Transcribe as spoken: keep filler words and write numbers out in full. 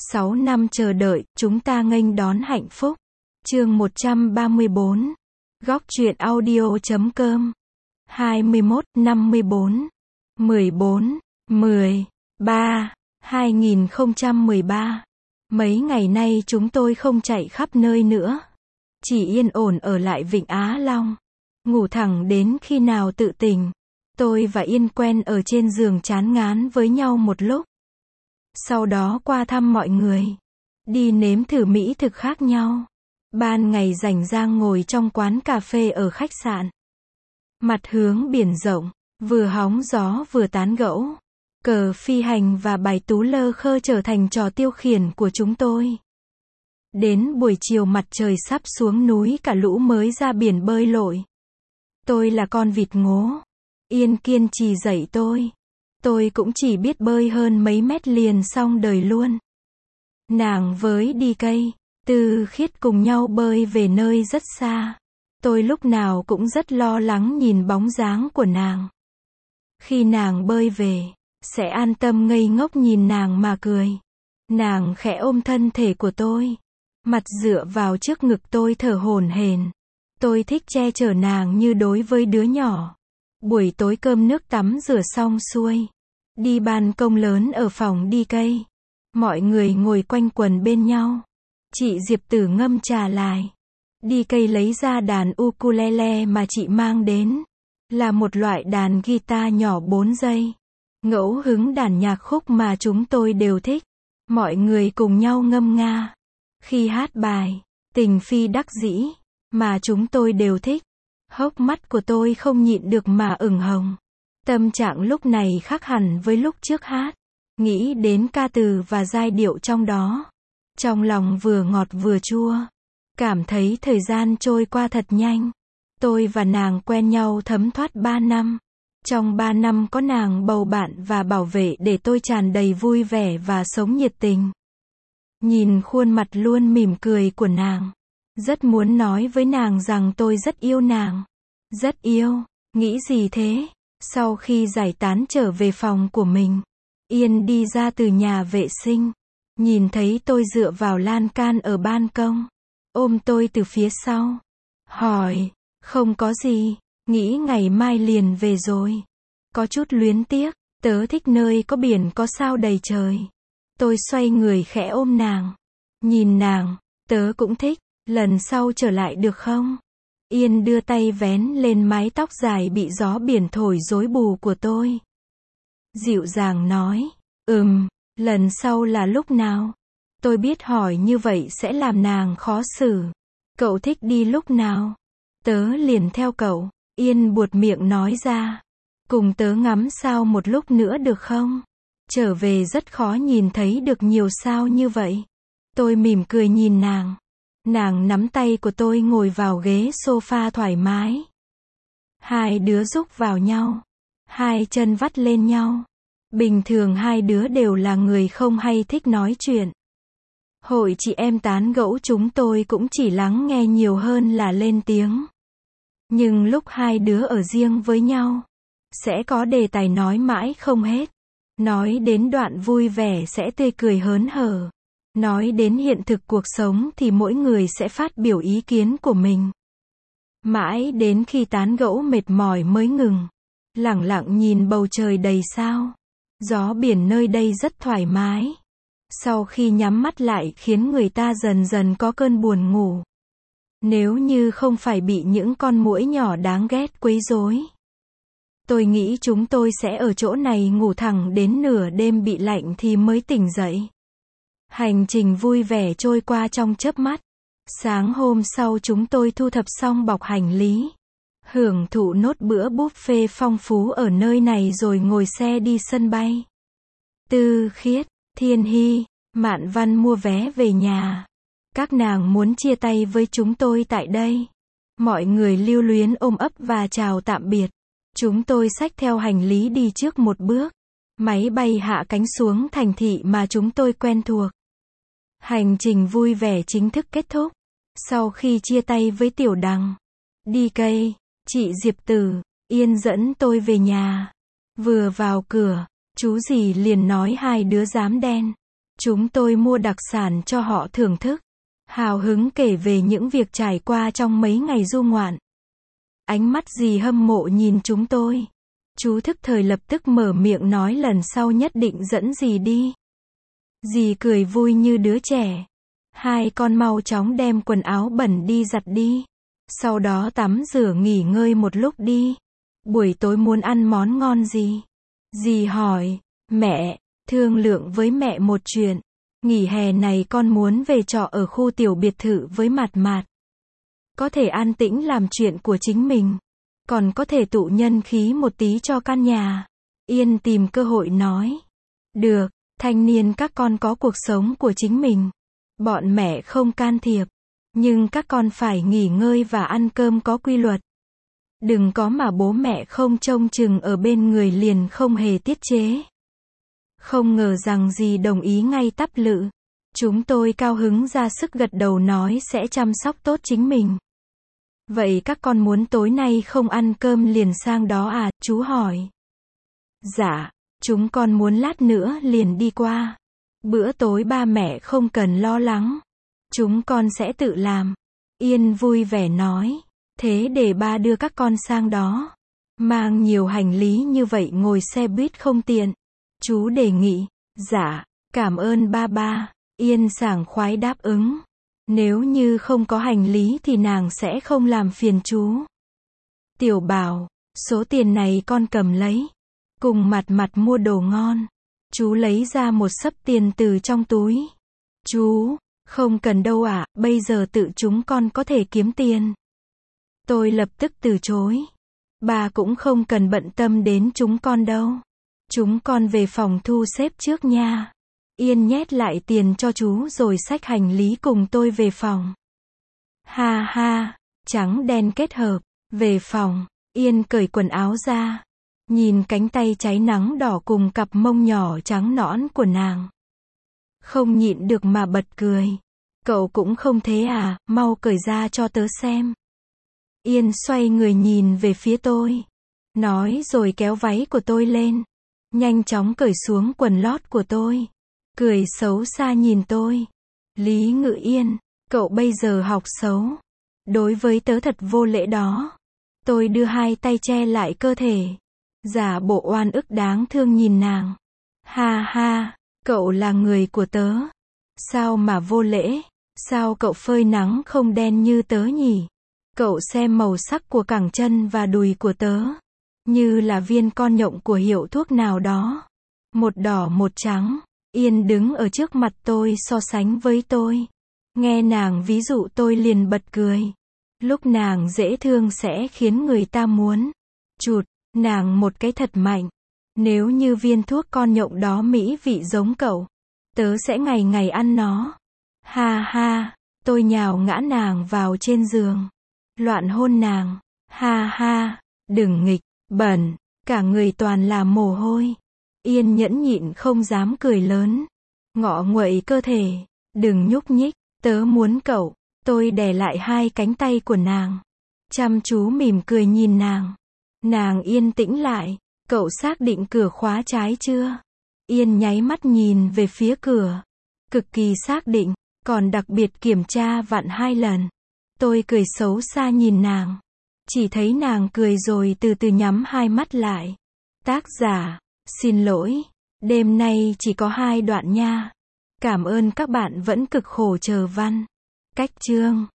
sáu năm chờ đợi, chúng ta nghênh đón hạnh phúc. Chương một trăm ba mươi bốn. Góc truyện audio chấm com. hai mươi mốt, năm mươi bốn, mười bốn, mười ba, hai nghìn không trăm mười ba. Mấy ngày nay chúng tôi không chạy khắp nơi nữa. Chỉ yên ổn ở lại Vịnh Á Long. Ngủ thẳng đến khi nào tự tỉnh. Tôi và Yên quen ở trên giường chán ngán với nhau một lúc. Sau đó qua thăm mọi người. Đi nếm thử mỹ thực khác nhau. Ban ngày rảnh rang ngồi trong quán cà phê ở khách sạn. Mặt hướng biển rộng, vừa hóng gió vừa tán gẫu. Cờ phi hành và bài tú lơ khơ trở thành trò tiêu khiển của chúng tôi. Đến buổi chiều mặt trời sắp xuống núi cả lũ mới ra biển bơi lội. Tôi là con vịt ngố. Yên kiên trì dạy tôi. Tôi cũng chỉ biết bơi hơn mấy mét liền xong đời luôn. Nàng với đi cây, Tư Khiết cùng nhau bơi về nơi rất xa. Tôi lúc nào cũng rất lo lắng nhìn bóng dáng của nàng. Khi nàng bơi về, sẽ an tâm ngây ngốc nhìn nàng mà cười. Nàng khẽ ôm thân thể của tôi, mặt dựa vào trước ngực tôi thở hổn hển. Tôi thích che chở nàng như đối với đứa nhỏ. Buổi tối cơm nước tắm rửa xong xuôi, đi ban công lớn ở phòng đi cây. Mọi người ngồi quanh quần bên nhau. Chị Diệp Tử ngâm trà lại. Đi cây lấy ra đàn ukulele mà chị mang đến. Là một loại đàn guitar nhỏ bốn dây. Ngẫu hứng đàn nhạc khúc mà chúng tôi đều thích. Mọi người cùng nhau ngâm nga. Khi hát bài Tình Phi Đắc Dĩ mà chúng tôi đều thích, hốc mắt của tôi không nhịn được mà ửng hồng. Tâm trạng lúc này khác hẳn với lúc trước hát. Nghĩ đến ca từ và giai điệu trong đó, trong lòng vừa ngọt vừa chua. Cảm thấy thời gian trôi qua thật nhanh. Tôi và nàng quen nhau thấm thoát ba năm. Trong ba năm có nàng bầu bạn và bảo vệ để tôi tràn đầy vui vẻ và sống nhiệt tình. Nhìn khuôn mặt luôn mỉm cười của nàng, rất muốn nói với nàng rằng tôi rất yêu nàng. Rất yêu. Nghĩ gì thế? Sau khi giải tán trở về phòng của mình, Yên đi ra từ nhà vệ sinh. Nhìn thấy tôi dựa vào lan can ở ban công, ôm tôi từ phía sau. Hỏi, không có gì, nghĩ ngày mai liền về rồi. Có chút luyến tiếc, tớ thích nơi có biển có sao đầy trời. Tôi xoay người khẽ ôm nàng. Nhìn nàng, tớ cũng thích, lần sau trở lại được không? Yên đưa tay vén lên mái tóc dài bị gió biển thổi rối bù của tôi. Dịu dàng nói, ừm, lần sau là lúc nào? Tôi biết hỏi như vậy sẽ làm nàng khó xử. Cậu thích đi lúc nào? Tớ liền theo cậu. Yên buột miệng nói ra. Cùng tớ ngắm sao một lúc nữa được không? Trở về rất khó nhìn thấy được nhiều sao như vậy. Tôi mỉm cười nhìn nàng. Nàng nắm tay của tôi ngồi vào ghế sofa thoải mái. Hai đứa rúc vào nhau. Hai chân vắt lên nhau. Bình thường hai đứa đều là người không hay thích nói chuyện. Hội chị em tán gẫu chúng tôi cũng chỉ lắng nghe nhiều hơn là lên tiếng. Nhưng lúc hai đứa ở riêng với nhau, sẽ có đề tài nói mãi không hết. Nói đến đoạn vui vẻ sẽ tươi cười hớn hở. Nói đến hiện thực cuộc sống thì mỗi người sẽ phát biểu ý kiến của mình. Mãi đến khi tán gẫu mệt mỏi mới ngừng. Lẳng lặng nhìn bầu trời đầy sao. Gió biển nơi đây rất thoải mái. Sau khi nhắm mắt lại khiến người ta dần dần có cơn buồn ngủ. Nếu như không phải bị những con muỗi nhỏ đáng ghét quấy rối, tôi nghĩ chúng tôi sẽ ở chỗ này ngủ thẳng đến nửa đêm bị lạnh thì mới tỉnh dậy. Hành trình vui vẻ trôi qua trong chớp mắt. Sáng hôm sau chúng tôi thu thập xong bọc hành lý. Hưởng thụ nốt bữa buffet phong phú ở nơi này rồi ngồi xe đi sân bay. Tư Khiết, Thiên Hy, Mạn Văn mua vé về nhà. Các nàng muốn chia tay với chúng tôi tại đây. Mọi người lưu luyến ôm ấp và chào tạm biệt. Chúng tôi xách theo hành lý đi trước một bước. Máy bay hạ cánh xuống thành thị mà chúng tôi quen thuộc. Hành trình vui vẻ chính thức kết thúc. Sau khi chia tay với Tiểu Đằng, đi cây, chị Diệp Tử, Yên dẫn tôi về nhà. Vừa vào cửa, chú dì liền nói hai đứa dám đen. Chúng tôi mua đặc sản cho họ thưởng thức. Hào hứng kể về những việc trải qua trong mấy ngày du ngoạn. Ánh mắt dì hâm mộ nhìn chúng tôi. Chú thức thời lập tức mở miệng nói lần sau nhất định dẫn dì đi. Dì cười vui như đứa trẻ. Hai con mau chóng đem quần áo bẩn đi giặt đi. Sau đó tắm rửa nghỉ ngơi một lúc đi. Buổi tối muốn ăn món ngon gì? Dì hỏi. Mẹ, thương lượng với mẹ một chuyện. Nghỉ hè này con muốn về trọ ở khu tiểu biệt thự với Mạt Mạt. Có thể an tĩnh làm chuyện của chính mình. Còn có thể tụ nhân khí một tí cho căn nhà. Yên tìm cơ hội nói. Được, thanh niên các con có cuộc sống của chính mình. Bọn mẹ không can thiệp. Nhưng các con phải nghỉ ngơi và ăn cơm có quy luật. Đừng có mà bố mẹ không trông chừng ở bên người liền không hề tiết chế. Không ngờ rằng dì đồng ý ngay tắp lự. Chúng tôi cao hứng ra sức gật đầu nói sẽ chăm sóc tốt chính mình. Vậy các con muốn tối nay không ăn cơm liền sang đó à? Chú hỏi. Dạ, chúng con muốn lát nữa liền đi qua. Bữa tối ba mẹ không cần lo lắng. Chúng con sẽ tự làm. Yên vui vẻ nói. Thế để ba đưa các con sang đó. Mang nhiều hành lý như vậy ngồi xe buýt không tiện. Chú đề nghị. Dạ, cảm ơn ba ba. Yên sảng khoái đáp ứng. Nếu như không có hành lý thì nàng sẽ không làm phiền chú. Tiểu Bảo, số tiền này con cầm lấy. Cùng Mặt Mặt mua đồ ngon. Chú lấy ra một xấp tiền từ trong túi. Chú, không cần đâu ạ, à, bây giờ tự chúng con có thể kiếm tiền. Tôi lập tức từ chối. Bà cũng không cần bận tâm đến chúng con đâu. Chúng con về phòng thu xếp trước nha. Yên nhét lại tiền cho chú rồi xách hành lý cùng tôi về phòng. Ha ha, trắng đen kết hợp. Về phòng, Yên cởi quần áo ra. Nhìn cánh tay cháy nắng đỏ cùng cặp mông nhỏ trắng nõn của nàng. Không nhịn được mà bật cười. Cậu cũng không thế à, mau cởi ra cho tớ xem. Yên xoay người nhìn về phía tôi. Nói rồi kéo váy của tôi lên. Nhanh chóng cởi xuống quần lót của tôi. Cười xấu xa nhìn tôi. Lý Ngự Yên, cậu bây giờ học xấu. Đối với tớ thật vô lễ đó. Tôi đưa hai tay che lại cơ thể. Giả bộ oan ức đáng thương nhìn nàng. Ha ha, cậu là người của tớ. Sao mà vô lễ? Sao cậu phơi nắng không đen như tớ nhỉ? Cậu xem màu sắc của cẳng chân và đùi của tớ. Như là viên con nhộng của hiệu thuốc nào đó. Một đỏ một trắng. Yên đứng ở trước mặt tôi so sánh với tôi. Nghe nàng ví dụ tôi liền bật cười. Lúc nàng dễ thương sẽ khiến người ta muốn chụt nàng một cái thật mạnh. Nếu như viên thuốc con nhộng đó mỹ vị giống cậu, tớ sẽ ngày ngày ăn nó. Ha ha, tôi nhào ngã nàng vào trên giường. Loạn hôn nàng. Ha ha, đừng nghịch, bẩn, cả người toàn là mồ hôi. Yên nhẫn nhịn không dám cười lớn. Ngọ nguậy cơ thể. Đừng nhúc nhích, tớ muốn cậu. Tôi đè lại hai cánh tay của nàng. Chăm chú mỉm cười nhìn nàng. Nàng yên tĩnh lại. Cậu xác định cửa khóa trái chưa? Yên nháy mắt nhìn về phía cửa. Cực kỳ xác định, còn đặc biệt kiểm tra vặn hai lần. Tôi cười xấu xa nhìn nàng. Chỉ thấy nàng cười rồi từ từ nhắm hai mắt lại. Tác giả, xin lỗi, đêm nay chỉ có hai đoạn nha. Cảm ơn các bạn vẫn cực khổ chờ văn. Cách chương